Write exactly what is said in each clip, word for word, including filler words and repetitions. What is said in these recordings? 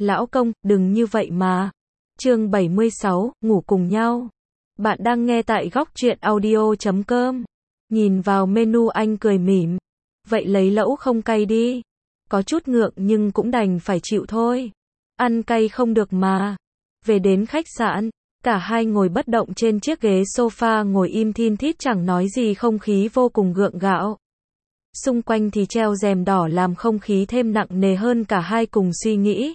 Lão công, đừng như vậy mà. Chương bảy mươi sáu, ngủ cùng nhau. Bạn đang nghe tại góc truyện audio chấm com. Nhìn vào menu anh cười mỉm. Vậy lấy lẩu không cay đi. Có chút ngượng nhưng cũng đành phải chịu thôi. Ăn cay không được mà. Về đến khách sạn, cả hai ngồi bất động trên chiếc ghế sofa, ngồi im thin thít chẳng nói gì, không khí vô cùng gượng gạo. Xung quanh thì treo rèm đỏ làm không khí thêm nặng nề hơn, cả hai cùng suy nghĩ.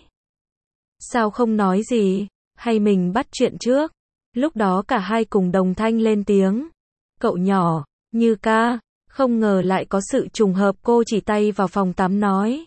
Sao không nói gì, hay mình bắt chuyện trước? Lúc đó cả hai cùng đồng thanh lên tiếng. Cậu nhỏ, Như ca, không ngờ lại có sự trùng hợp, cô chỉ tay vào phòng tắm nói.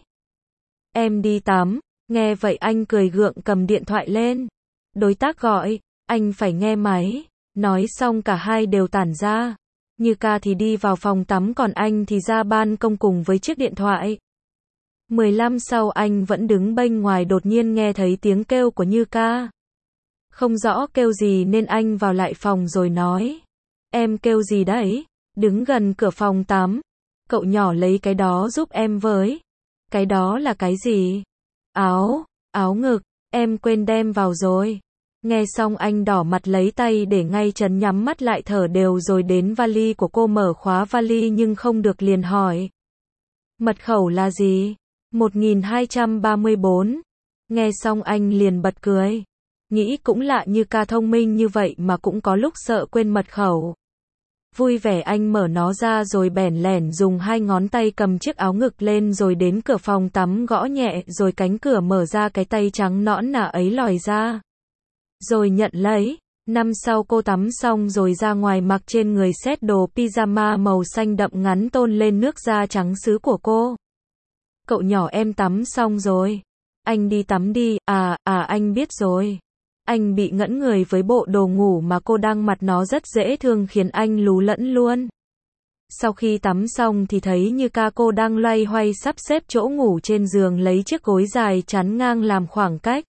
Em đi tắm. Nghe vậy anh cười gượng cầm điện thoại lên. Đối tác gọi, anh phải nghe máy. Nói xong cả hai đều tản ra. Như ca thì đi vào phòng tắm, còn anh thì ra ban công cùng với chiếc điện thoại. mười lăm sau anh vẫn đứng bên ngoài, đột nhiên nghe thấy tiếng kêu của Như ca. Không rõ kêu gì nên anh vào lại phòng rồi nói. Em kêu gì đấy? Đứng gần cửa phòng tắm. Cậu nhỏ lấy cái đó giúp em với. Cái đó là cái gì? Áo, áo ngực, em quên đem vào rồi. Nghe xong anh đỏ mặt lấy tay để ngay chắn, nhắm mắt lại thở đều, rồi đến vali của cô mở khóa vali nhưng không được, liền hỏi. Mật khẩu là gì? một nghìn hai trăm ba mươi bốn. Nghe xong anh liền bật cười. Nghĩ cũng lạ, Như ca thông minh như vậy mà cũng có lúc sợ quên mật khẩu. Vui vẻ anh mở nó ra rồi bèn lẻn dùng hai ngón tay cầm chiếc áo ngực lên, rồi đến cửa phòng tắm gõ nhẹ, rồi cánh cửa mở ra, cái tay trắng nõn nà ấy lòi ra. Rồi nhận lấy. Năm sau cô tắm xong rồi ra ngoài, mặc trên người set đồ pyjama màu xanh đậm ngắn tôn lên nước da trắng sứ của cô. Cậu nhỏ, em tắm xong rồi. Anh đi tắm đi. À, à anh biết rồi. Anh bị ngẫn người với bộ đồ ngủ mà cô đang mặc, nó rất dễ thương khiến anh lú lẫn luôn. Sau khi tắm xong thì thấy Như ca cô đang loay hoay sắp xếp chỗ ngủ trên giường, lấy chiếc gối dài chắn ngang làm khoảng cách.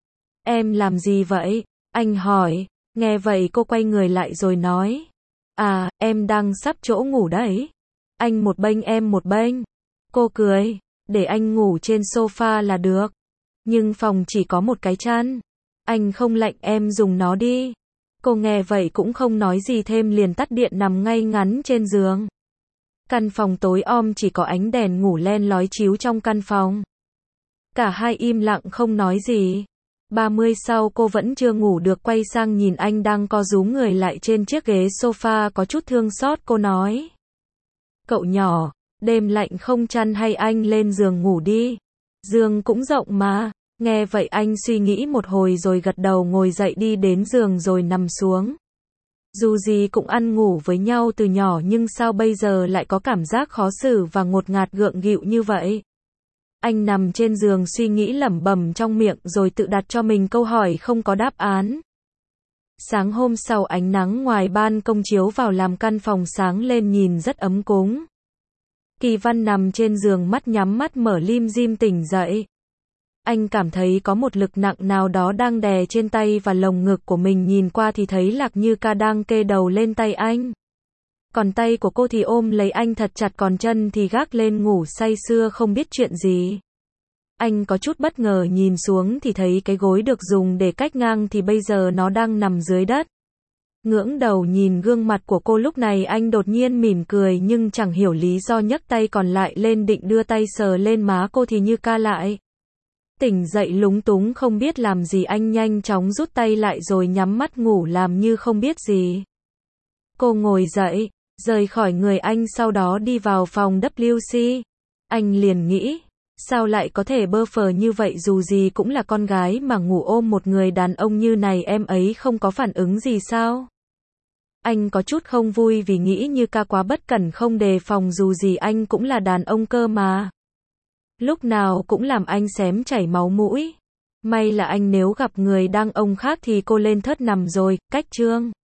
Em làm gì vậy? Anh hỏi. Nghe vậy cô quay người lại rồi nói. À, em đang sắp chỗ ngủ đấy. Anh một bênh em một bênh. Cô cười. Để anh ngủ trên sofa là được. Nhưng phòng chỉ có một cái chăn. Anh không lạnh, em dùng nó đi. Cô nghe vậy cũng không nói gì thêm, liền tắt điện nằm ngay ngắn trên giường. Căn phòng tối om, chỉ có ánh đèn ngủ len lói chiếu trong căn phòng. Cả hai im lặng không nói gì. ba mươi sau cô vẫn chưa ngủ được, quay sang nhìn anh đang co rúm người lại trên chiếc ghế sofa, có chút thương xót, cô nói. Cậu nhỏ, đêm lạnh không chăn hay anh lên giường ngủ đi. Giường cũng rộng mà. Nghe vậy anh suy nghĩ một hồi rồi gật đầu, ngồi dậy đi đến giường rồi nằm xuống. Dù gì cũng ăn ngủ với nhau từ nhỏ, nhưng sao bây giờ lại có cảm giác khó xử và ngột ngạt gượng gịu như vậy? Anh nằm trên giường suy nghĩ lẩm bẩm trong miệng, rồi tự đặt cho mình câu hỏi không có đáp án. Sáng hôm sau, ánh nắng ngoài ban công chiếu vào làm căn phòng sáng lên, nhìn rất ấm cúng. Kỳ Văn nằm trên giường, mắt nhắm mắt mở lim dim tỉnh dậy. Anh cảm thấy có một lực nặng nào đó đang đè trên tay và lồng ngực của mình, nhìn qua thì thấy Lạc Như ca đang kê đầu lên tay anh. Còn tay của cô thì ôm lấy anh thật chặt, còn chân thì gác lên ngủ say sưa không biết chuyện gì. Anh có chút bất ngờ, nhìn xuống thì thấy cái gối được dùng để cách ngang thì bây giờ nó đang nằm dưới đất. Ngưỡng đầu nhìn gương mặt của cô, lúc này anh đột nhiên mỉm cười, nhưng chẳng hiểu lý do nhấc tay còn lại lên định đưa tay sờ lên má cô thì Như ca lại. Tỉnh dậy lúng túng không biết làm gì, anh nhanh chóng rút tay lại rồi nhắm mắt ngủ làm như không biết gì. Cô ngồi dậy, rời khỏi người anh, sau đó đi vào phòng W C. Anh liền nghĩ, sao lại có thể bơ phờ như vậy, dù gì cũng là con gái mà ngủ ôm một người đàn ông như này, em ấy không có phản ứng gì sao? Anh có chút không vui vì nghĩ Như ca quá bất cẩn không đề phòng, dù gì anh cũng là đàn ông cơ mà. Lúc nào cũng làm anh xém chảy máu mũi. May là anh nếu gặp người đàn ông khác thì cô lên thớt nằm rồi. Cách chương